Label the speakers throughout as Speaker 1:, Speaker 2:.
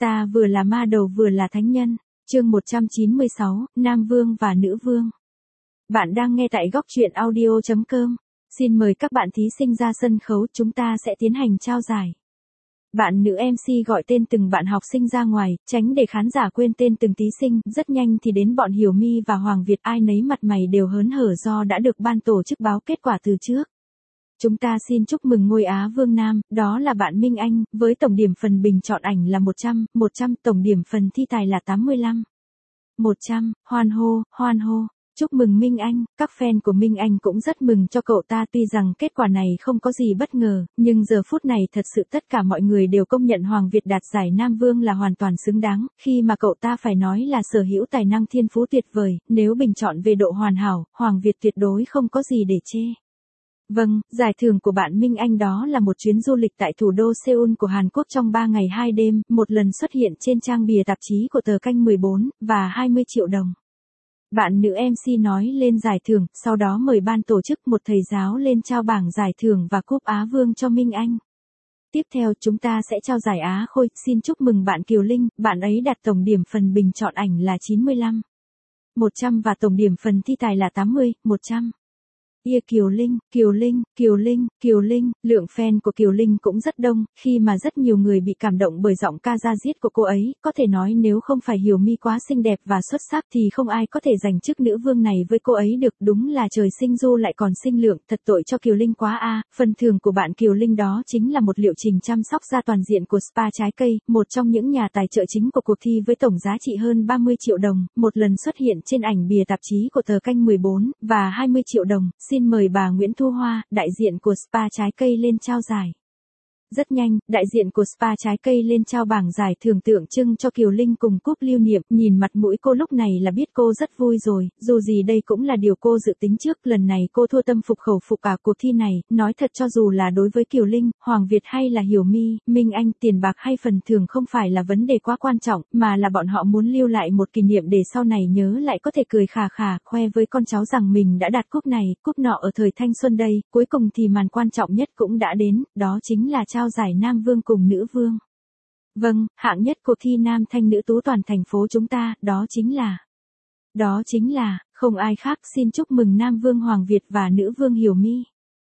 Speaker 1: Ta vừa là ma đầu vừa là thánh nhân. Chương 196, Nam Vương và Nữ Vương. Bạn đang nghe tại góc truyện audio.com. Xin mời các bạn thí sinh ra sân khấu, chúng ta sẽ tiến hành trao giải. Bạn nữ MC gọi tên từng bạn học sinh ra ngoài, tránh để khán giả quên tên từng thí sinh. Rất nhanh thì đến bọn Hiểu My và Hoàng Việt, ai nấy mặt mày đều hớn hở do đã được ban tổ chức báo kết quả từ trước. Chúng ta xin chúc mừng ngôi Á Vương Nam, đó là bạn Minh Anh, với tổng điểm phần bình chọn ảnh là 100, tổng điểm phần thi tài là 85. 100, hoan hô. Chúc mừng Minh Anh, các fan của Minh Anh cũng rất mừng cho cậu ta, tuy rằng kết quả này không có gì bất ngờ, nhưng giờ phút này thật sự tất cả mọi người đều công nhận Hoàng Việt đạt giải Nam Vương là hoàn toàn xứng đáng, khi mà cậu ta phải nói là sở hữu tài năng thiên phú tuyệt vời, nếu bình chọn về độ hoàn hảo, Hoàng Việt tuyệt đối không có gì để chê. Vâng, giải thưởng của bạn Minh Anh đó là một chuyến du lịch tại thủ đô Seoul của Hàn Quốc trong 3 ngày 2 đêm, một lần xuất hiện trên trang bìa tạp chí của tờ Kênh 14, và 20 triệu đồng. Bạn nữ MC nói lên giải thưởng, sau đó mời ban tổ chức một thầy giáo lên trao bảng giải thưởng và cúp Á Vương cho Minh Anh. Tiếp theo chúng ta sẽ trao giải Á Khôi, xin chúc mừng bạn Kiều Linh, bạn ấy đạt tổng điểm phần bình chọn ảnh là 95. 100 và tổng điểm phần thi tài là 80, 100. Kiều Linh, lượng fan của Kiều Linh cũng rất đông, khi mà rất nhiều người bị cảm động bởi giọng ca da diết của cô ấy, có thể nói nếu không phải Hiểu My quá xinh đẹp và xuất sắc thì không ai có thể giành chức nữ vương này với cô ấy được, đúng là trời sinh du lại còn sinh lượng, thật tội cho Kiều Linh quá a. Phần thưởng của bạn Kiều Linh đó chính là một liệu trình chăm sóc da toàn diện của Spa Trái Cây, một trong những nhà tài trợ chính của cuộc thi với tổng giá trị hơn 30 triệu đồng, một lần xuất hiện trên ảnh bìa tạp chí của tờ Kênh 14, và 20 triệu đồng. Xin mời bà Nguyễn Thu Hoa, đại diện của Spa Trái Cây lên trao giải. Rất nhanh, đại diện của Spa Trái Cây lên trao bảng giải thưởng tượng trưng cho Kiều Linh cùng cúp lưu niệm, nhìn mặt mũi cô lúc này là biết cô rất vui rồi, dù gì đây cũng là điều cô dự tính trước, lần này cô thua tâm phục khẩu phục cả cuộc thi này, nói thật cho dù là đối với Kiều Linh, Hoàng Việt hay là Hiểu My, Minh Anh, tiền bạc hay phần thưởng không phải là vấn đề quá quan trọng, mà là bọn họ muốn lưu lại một kỷ niệm để sau này nhớ lại có thể cười khà khà, khoe với con cháu rằng mình đã đạt cúp này, cúp nọ ở thời thanh xuân đây, cuối cùng thì màn quan trọng nhất cũng đã đến, đó chính là trao giải Nam Vương cùng Nữ Vương. Vâng, hạng nhất cuộc thi nam thanh nữ tú toàn thành phố chúng ta, đó chính là, không ai khác, xin chúc mừng Nam Vương Hoàng Việt và Nữ Vương Hiểu My.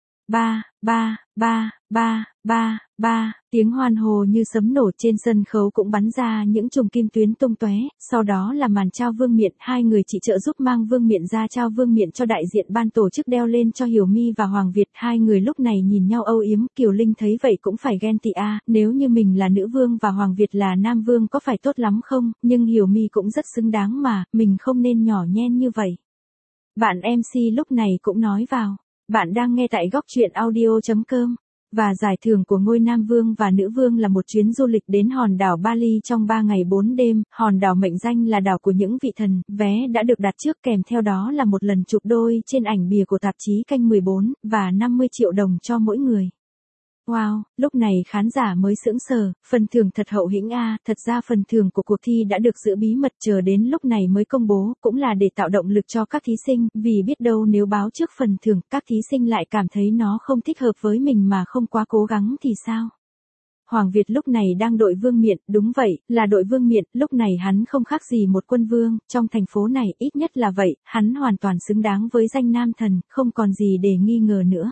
Speaker 1: Ba, tiếng hoan hô như sấm nổ, trên sân khấu cũng bắn ra những chùm kim tuyến tung tóe, sau đó là màn trao vương miện, hai người chị trợ giúp mang vương miện ra trao vương miện cho đại diện ban tổ chức đeo lên cho Hiểu My và Hoàng Việt, hai người lúc này nhìn nhau âu yếm, Kiều Linh thấy vậy cũng phải ghen tị a, nếu như mình là Nữ Vương và Hoàng Việt là Nam Vương có phải tốt lắm không, nhưng Hiểu My cũng rất xứng đáng mà, mình không nên nhỏ nhen như vậy. Bạn MC lúc này cũng nói vào. Bạn đang nghe tại góc truyện audio.com. Và giải thưởng của ngôi Nam Vương và Nữ Vương là một chuyến du lịch đến hòn đảo Bali trong 3 ngày 4 đêm, hòn đảo mệnh danh là đảo của những vị thần, vé đã được đặt trước, kèm theo đó là một lần chụp đôi trên ảnh bìa của tạp chí Kênh 14, và 50 triệu đồng cho mỗi người. Wow, lúc này khán giả mới sững sờ, phần thưởng thật hậu hĩnh a, thật ra phần thưởng của cuộc thi đã được giữ bí mật, chờ đến lúc này mới công bố, cũng là để tạo động lực cho các thí sinh, vì biết đâu nếu báo trước phần thưởng, các thí sinh lại cảm thấy nó không thích hợp với mình mà không quá cố gắng thì sao? Hoàng Việt lúc này đang đội vương miện, đúng vậy, là đội vương miện, lúc này hắn không khác gì một quân vương, trong thành phố này, ít nhất là vậy, hắn hoàn toàn xứng đáng với danh nam thần, không còn gì để nghi ngờ nữa.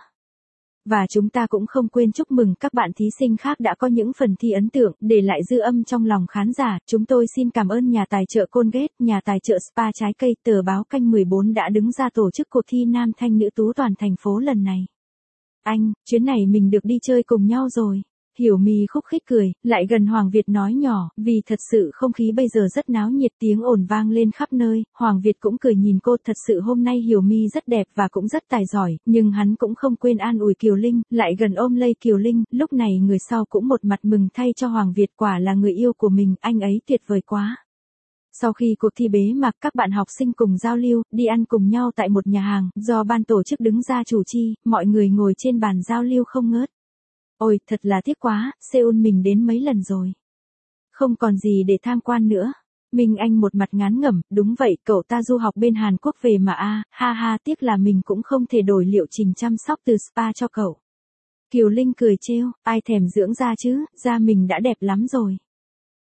Speaker 1: Và chúng ta cũng không quên chúc mừng các bạn thí sinh khác đã có những phần thi ấn tượng, để lại dư âm trong lòng khán giả. Chúng tôi xin cảm ơn nhà tài trợ Colgate, nhà tài trợ Spa Trái Cây, tờ báo Kênh 14 đã đứng ra tổ chức cuộc thi nam thanh nữ tú toàn thành phố lần này. Anh, chuyến này mình được đi chơi cùng nhau rồi. Hiểu My khúc khích cười, lại gần Hoàng Việt nói nhỏ, vì thật sự không khí bây giờ rất náo nhiệt, tiếng ồn vang lên khắp nơi, Hoàng Việt cũng cười nhìn cô, thật sự hôm nay Hiểu My rất đẹp và cũng rất tài giỏi, nhưng hắn cũng không quên an ủi Kiều Linh, lại gần ôm lấy Kiều Linh, lúc này người sau cũng một mặt mừng thay cho Hoàng Việt, quả là người yêu của mình, anh ấy tuyệt vời quá. Sau khi cuộc thi bế mạc, các bạn học sinh cùng giao lưu, đi ăn cùng nhau tại một nhà hàng, do ban tổ chức đứng ra chủ trì, mọi người ngồi trên bàn giao lưu không ngớt. Ôi, thật là tiếc quá, Seoul mình đến mấy lần rồi. Không còn gì để tham quan nữa. Minh Anh một mặt ngán ngẩm, đúng vậy, cậu ta du học bên Hàn Quốc về mà a, ha ha, tiếc là mình cũng không thể đổi liệu trình chăm sóc từ spa cho cậu. Kiều Linh cười trêu, ai thèm dưỡng da chứ, da mình đã đẹp lắm rồi.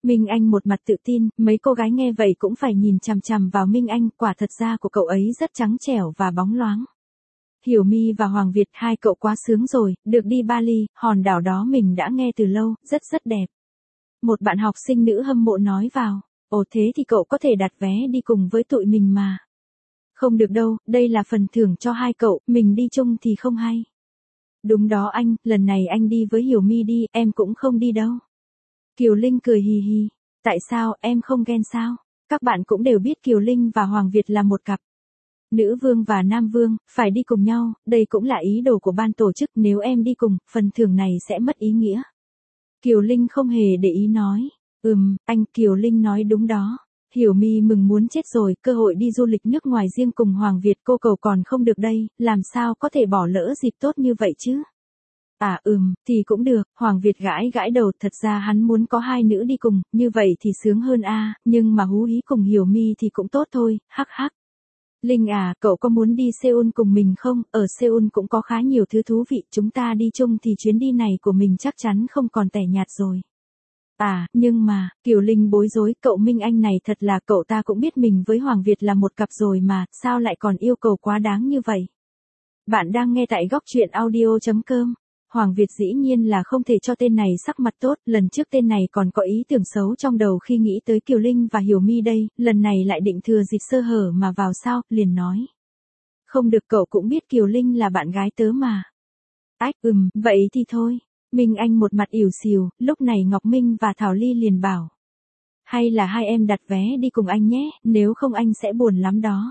Speaker 1: Minh Anh một mặt tự tin, mấy cô gái nghe vậy cũng phải nhìn chằm chằm vào Minh Anh, quả thật da của cậu ấy rất trắng trẻo và bóng loáng. Hiểu My và Hoàng Việt, hai cậu quá sướng rồi, được đi Bali, hòn đảo đó mình đã nghe từ lâu, rất rất đẹp. Một bạn học sinh nữ hâm mộ nói vào, ồ thế thì cậu có thể đặt vé đi cùng với tụi mình mà. Không được đâu, đây là phần thưởng cho hai cậu, mình đi chung thì không hay. Đúng đó anh, lần này anh đi với Hiểu My đi, em cũng không đi đâu. Kiều Linh cười hì hì, tại sao, em không ghen sao? Các bạn cũng đều biết Kiều Linh và Hoàng Việt là một cặp. Nữ vương và Nam vương, phải đi cùng nhau, đây cũng là ý đồ của ban tổ chức, nếu em đi cùng, phần thưởng này sẽ mất ý nghĩa. Kiều Linh không hề để ý nói, anh Kiều Linh nói đúng đó. Hiểu My mừng muốn chết rồi, cơ hội đi du lịch nước ngoài riêng cùng Hoàng Việt cô cầu còn không được đây, làm sao có thể bỏ lỡ dịp tốt như vậy chứ? Thì cũng được, Hoàng Việt gãi gãi đầu, thật ra hắn muốn có hai nữ đi cùng, như vậy thì sướng hơn nhưng mà hú hí cùng Hiểu My thì cũng tốt thôi, hắc hắc. Linh à, cậu có muốn đi Seoul cùng mình không? Ở Seoul cũng có khá nhiều thứ thú vị, chúng ta đi chung thì chuyến đi này của mình chắc chắn không còn tẻ nhạt rồi. Nhưng mà, Kiều Linh bối rối, cậu Minh Anh này thật là cậu ta cũng biết mình với Hoàng Việt là một cặp rồi mà, sao lại còn yêu cầu quá đáng như vậy? Bạn đang nghe tại góc truyện audio.com. Hoàng Việt dĩ nhiên là không thể cho tên này sắc mặt tốt, lần trước tên này còn có ý tưởng xấu trong đầu khi nghĩ tới Kiều Linh và Hiểu My đây, lần này lại định thừa dịp sơ hở mà vào sao, liền nói. Không được, cậu cũng biết Kiều Linh là bạn gái tớ mà. Vậy thì thôi. Minh Anh một mặt ỉu xìu, lúc này Ngọc Minh và Thảo Ly liền bảo. Hay là hai em đặt vé đi cùng anh nhé, nếu không anh sẽ buồn lắm đó.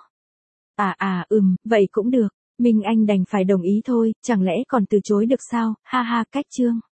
Speaker 1: Vậy cũng được. Minh Anh đành phải đồng ý thôi, chẳng lẽ còn từ chối được sao, ha ha, cách chương.